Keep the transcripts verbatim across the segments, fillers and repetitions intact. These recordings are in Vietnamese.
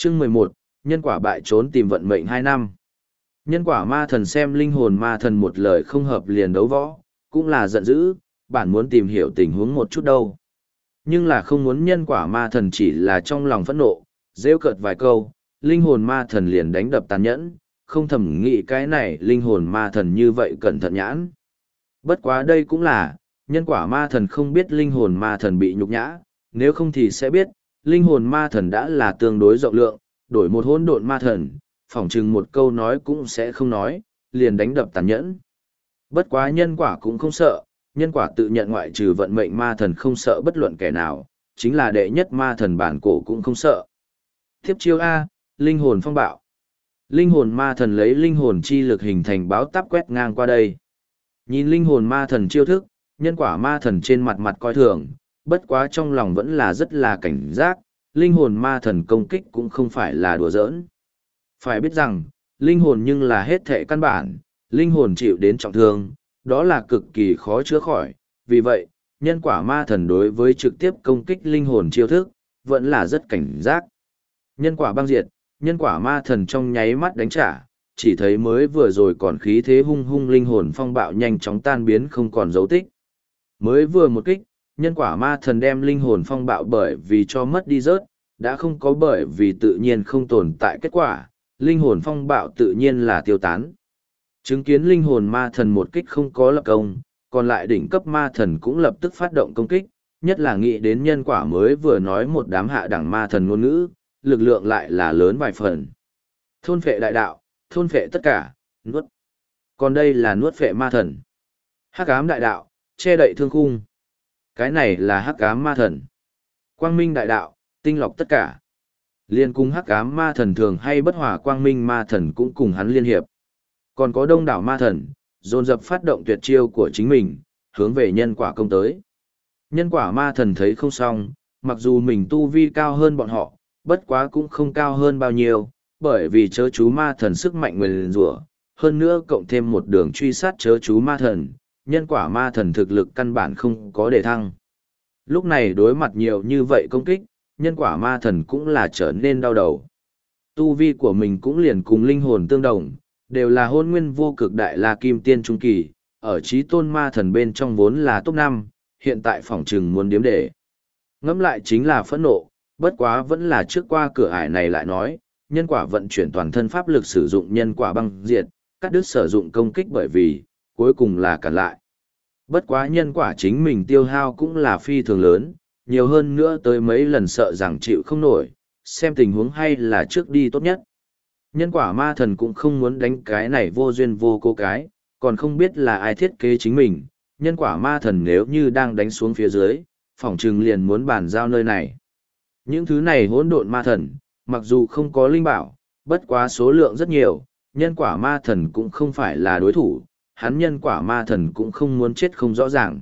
Chương mười một, nhân quả bại trốn tìm vận mệnh hai năm. Nhân quả ma thần xem linh hồn ma thần một lời không hợp liền đấu võ, cũng là giận dữ, bản muốn tìm hiểu tình huống một chút đâu. Nhưng là không muốn nhân quả ma thần chỉ là trong lòng phẫn nộ, rêu cợt vài câu, linh hồn ma thần liền đánh đập tàn nhẫn, không thầm nghĩ cái này linh hồn ma thần như vậy cẩn thận nhãn. Bất quá đây cũng là, nhân quả ma thần không biết linh hồn ma thần bị nhục nhã, nếu không thì sẽ biết, linh hồn ma thần đã là tương đối rộng lượng, đổi một hỗn độn ma thần, phỏng chừng một câu nói cũng sẽ không nói, liền đánh đập tàn nhẫn. Bất quá nhân quả cũng không sợ, nhân quả tự nhận ngoại trừ vận mệnh ma thần không sợ bất luận kẻ nào, chính là đệ nhất ma thần bản cổ cũng không sợ. Tiếp chiêu A, linh hồn phong bạo. Linh hồn ma thần lấy linh hồn chi lực hình thành báo táp quét ngang qua đây. Nhìn linh hồn ma thần chiêu thức, nhân quả ma thần trên mặt mặt coi thường, bất quá trong lòng vẫn là rất là cảnh giác, linh hồn ma thần công kích cũng không phải là đùa giỡn. Phải biết rằng, linh hồn nhưng là hết thệ căn bản, linh hồn chịu đến trọng thương, đó là cực kỳ khó chữa khỏi, vì vậy, nhân quả ma thần đối với trực tiếp công kích linh hồn chiêu thức, vẫn là rất cảnh giác. Nhân quả băng diệt, nhân quả ma thần trong nháy mắt đánh trả, chỉ thấy mới vừa rồi còn khí thế hung hung linh hồn phong bạo nhanh chóng tan biến không còn dấu tích. Mới vừa một kích, nhân quả ma thần đem linh hồn phong bạo bởi vì cho mất đi rớt, đã không có bởi vì tự nhiên không tồn tại kết quả, linh hồn phong bạo tự nhiên là tiêu tán. Chứng kiến linh hồn ma thần một kích không có lập công, còn lại đỉnh cấp ma thần cũng lập tức phát động công kích, nhất là nghĩ đến nhân quả mới vừa nói một đám hạ đẳng ma thần ngôn ngữ, lực lượng lại là lớn vài phần. Thôn phệ đại đạo, thôn phệ tất cả, nuốt. Còn đây là nuốt phệ ma thần. Hắc ám đại đạo, che đậy thương khung. Cái này là hắc ám ma thần. Quang minh đại đạo, tinh lọc tất cả. Liên cung hắc ám ma thần thường hay bất hòa quang minh ma thần cũng cùng hắn liên hiệp. Còn có đông đảo ma thần, dồn dập phát động tuyệt chiêu của chính mình, hướng về nhân quả công tới. Nhân quả ma thần thấy không xong, mặc dù mình tu vi cao hơn bọn họ, bất quá cũng không cao hơn bao nhiêu, bởi vì chớ chú ma thần sức mạnh nguyền rủa, hơn nữa cộng thêm một đường truy sát chớ chú ma thần, nhân quả ma thần thực lực căn bản không có để thăng. Lúc này đối mặt nhiều như vậy công kích, nhân quả ma thần cũng là trở nên đau đầu. Tu vi của mình cũng liền cùng linh hồn tương đồng, đều là hôn nguyên vô cực đại la kim tiên trung kỳ, ở trí tôn ma thần bên trong vốn là top năm, hiện tại phỏng trừng muốn điếm để. Ngẫm lại chính là phẫn nộ, bất quá vẫn là trước qua cửa ải này lại nói, nhân quả vận chuyển toàn thân pháp lực sử dụng nhân quả băng diệt, cắt đứt sử dụng công kích bởi vì, cuối cùng là cản lại. Bất quá nhân quả chính mình tiêu hao cũng là phi thường lớn, nhiều hơn nữa tới mấy lần sợ rằng chịu không nổi, xem tình huống hay là trước đi tốt nhất. Nhân quả ma thần cũng không muốn đánh cái này vô duyên vô cố cái, còn không biết là ai thiết kế chính mình, nhân quả ma thần nếu như đang đánh xuống phía dưới, phỏng trừng liền muốn bàn giao nơi này. Những thứ này hỗn độn ma thần, mặc dù không có linh bảo, bất quá số lượng rất nhiều, nhân quả ma thần cũng không phải là đối thủ, hắn nhân quả ma thần cũng không muốn chết không rõ ràng.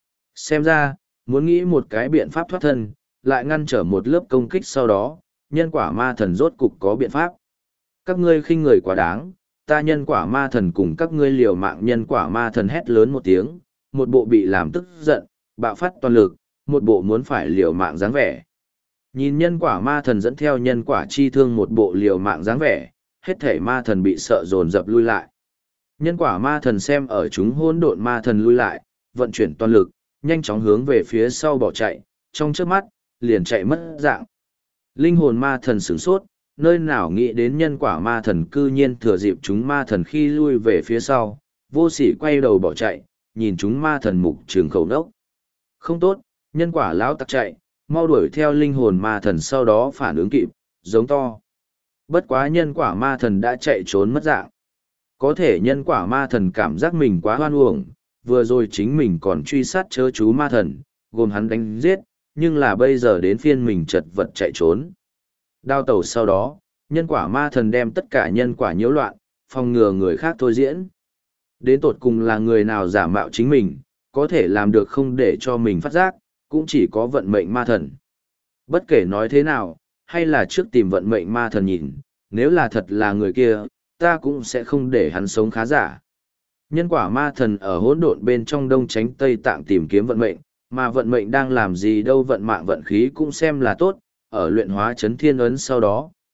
Xem ra, muốn nghĩ một cái biện pháp thoát thân, lại ngăn trở một lớp công kích sau đó, nhân quả ma thần rốt cục có biện pháp. Các ngươi khinh người quá đáng, ta nhân quả ma thần cùng các ngươi liều mạng nhân quả ma thần hét lớn một tiếng, một bộ bị làm tức giận, bạo phát toàn lực, một bộ muốn phải liều mạng dáng vẻ. Nhìn nhân quả ma thần dẫn theo nhân quả chi thương một bộ liều mạng dáng vẻ, hết thể ma thần bị sợ dồn dập lui lại. Nhân quả ma thần xem ở chúng hỗn độn ma thần lui lại, vận chuyển toàn lực, nhanh chóng hướng về phía sau bỏ chạy, trong trước mắt, liền chạy mất dạng. Linh hồn ma thần sửng sốt, nơi nào nghĩ đến nhân quả ma thần cư nhiên thừa dịp chúng ma thần khi lui về phía sau, vô sỉ quay đầu bỏ chạy, nhìn chúng ma thần mục trường khẩu nốc. Không tốt, nhân quả lão tặc chạy, mau đuổi theo linh hồn ma thần sau đó phản ứng kịp, giống to. Bất quá nhân quả ma thần đã chạy trốn mất dạng. Có thể nhân quả ma thần cảm giác mình quá hoan uổng, vừa rồi chính mình còn truy sát chớ chú ma thần, gồm hắn đánh giết, nhưng là bây giờ đến phiên mình chật vật chạy trốn. Đao tẩu sau đó, nhân quả ma thần đem tất cả nhân quả nhiễu loạn, phòng ngừa người khác thôi diễn. Đến tột cùng là người nào giả mạo chính mình, có thể làm được không để cho mình phát giác, cũng chỉ có vận mệnh ma thần. Bất kể nói thế nào, hay là trước tìm vận mệnh ma thần nhìn, nếu là thật là người kia, ta cũng sẽ không để hắn sống khá giả. Nhân quả ma thần ở hỗn độn bên trong đông tránh tây tạng tìm kiếm vận mệnh, mà vận mệnh đang làm gì đâu vận mạng vận khí cũng xem là tốt, ở luyện hóa chấn thiên ấn sau đó,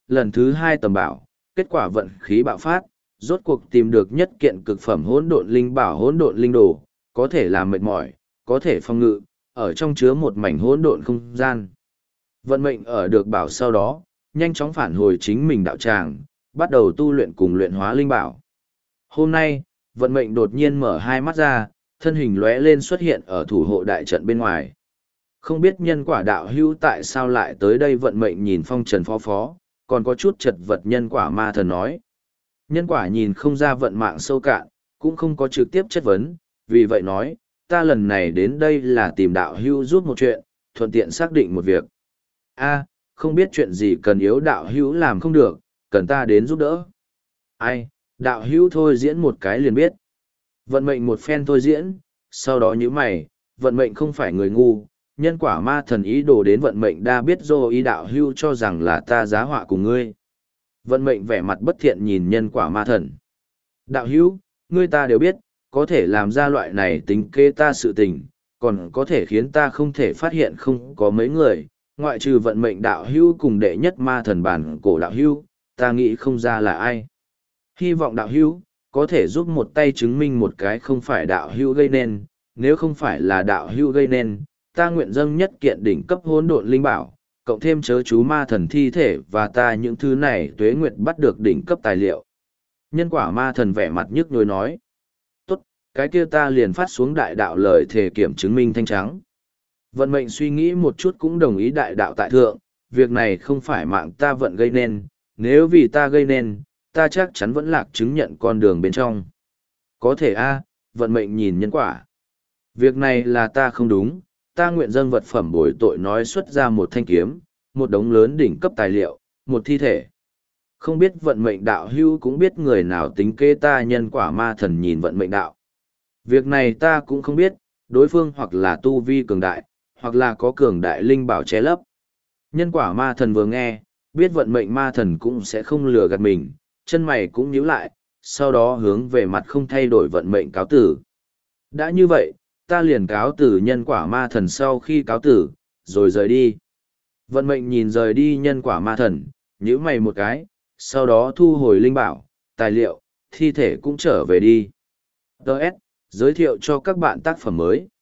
lần thứ hai tầm bảo, kết quả vận khí bạo phát, rốt cuộc tìm được nhất kiện cực phẩm hỗn độn linh bảo hỗn độn linh đồ, có thể làm mệt mỏi, có thể phòng ngự, ở trong chứa một mảnh hỗn độn không gian. Vận mệnh ở được bảo sau đó, nhanh chóng phản hồi chính mình đạo tràng, bắt đầu tu luyện cùng luyện hóa linh bảo. Hôm nay, vận mệnh đột nhiên mở hai mắt ra, thân hình lóe lên xuất hiện ở thủ hộ đại trận bên ngoài. Không biết nhân quả đạo hữu tại sao lại tới đây, vận mệnh nhìn phong trần phó phó, còn có chút chật vật nhân quả ma thần nói. Nhân quả nhìn không ra vận mạng sâu cạn, cũng không có trực tiếp chất vấn, vì vậy nói, ta lần này đến đây là tìm đạo hữu giúp một chuyện, thuận tiện xác định một việc. A, không biết chuyện gì cần yếu đạo hữu làm không được, cần ta đến giúp đỡ. Ai, đạo hữu thôi diễn một cái liền biết. Vận mệnh một phen thôi diễn, sau đó như mày, vận mệnh không phải người ngu, nhân quả ma thần ý đồ đến vận mệnh đa biết dô ý đạo hữu cho rằng là ta giá họa cùng ngươi. Vận mệnh vẻ mặt bất thiện nhìn nhân quả ma thần. Đạo hữu, ngươi ta đều biết, có thể làm ra loại này tính kế ta sự tình, còn có thể khiến ta không thể phát hiện không có mấy người, ngoại trừ vận mệnh đạo hữu cùng đệ nhất ma thần bản cổ đạo hữu, ta nghĩ không ra là ai. Hy vọng đạo hữu có thể giúp một tay chứng minh một cái không phải đạo hữu gây nên, nếu không phải là đạo hữu gây nên, ta nguyện dâng nhất kiện đỉnh cấp hỗn độn linh bảo, cộng thêm chớ chú ma thần thi thể và ta những thứ này tuế nguyệt bắt được đỉnh cấp tài liệu. Nhân quả ma thần vẻ mặt nhức nhối nói. Tốt, cái kia ta liền phát xuống đại đạo lời thể kiểm chứng minh thanh trắng. Vận mệnh suy nghĩ một chút cũng đồng ý đại đạo tại thượng, việc này không phải mạng ta vận gây nên, nếu vì ta gây nên, ta chắc chắn vẫn lạc chứng nhận con đường bên trong. Có thể a, vận mệnh nhìn nhân quả. Việc này là ta không đúng, ta nguyện dâng vật phẩm bồi tội nói xuất ra một thanh kiếm, một đống lớn đỉnh cấp tài liệu, một thi thể. Không biết vận mệnh đạo hưu cũng biết người nào tính kế ta, nhân quả ma thần nhìn vận mệnh đạo. Việc này ta cũng không biết, đối phương hoặc là tu vi cường đại, hoặc là có cường đại linh bảo che lấp. Nhân quả ma thần vừa nghe, biết vận mệnh ma thần cũng sẽ không lừa gạt mình, chân mày cũng nhíu lại, sau đó hướng về mặt không thay đổi vận mệnh cáo tử. Đã như vậy, ta liền cáo tử. Nhân quả ma thần sau khi cáo tử, rồi rời đi. Vận mệnh nhìn rời đi nhân quả ma thần, nhíu mày một cái, sau đó thu hồi linh bảo, tài liệu, thi thể cũng trở về đi. Đợt, giới thiệu cho các bạn tác phẩm mới.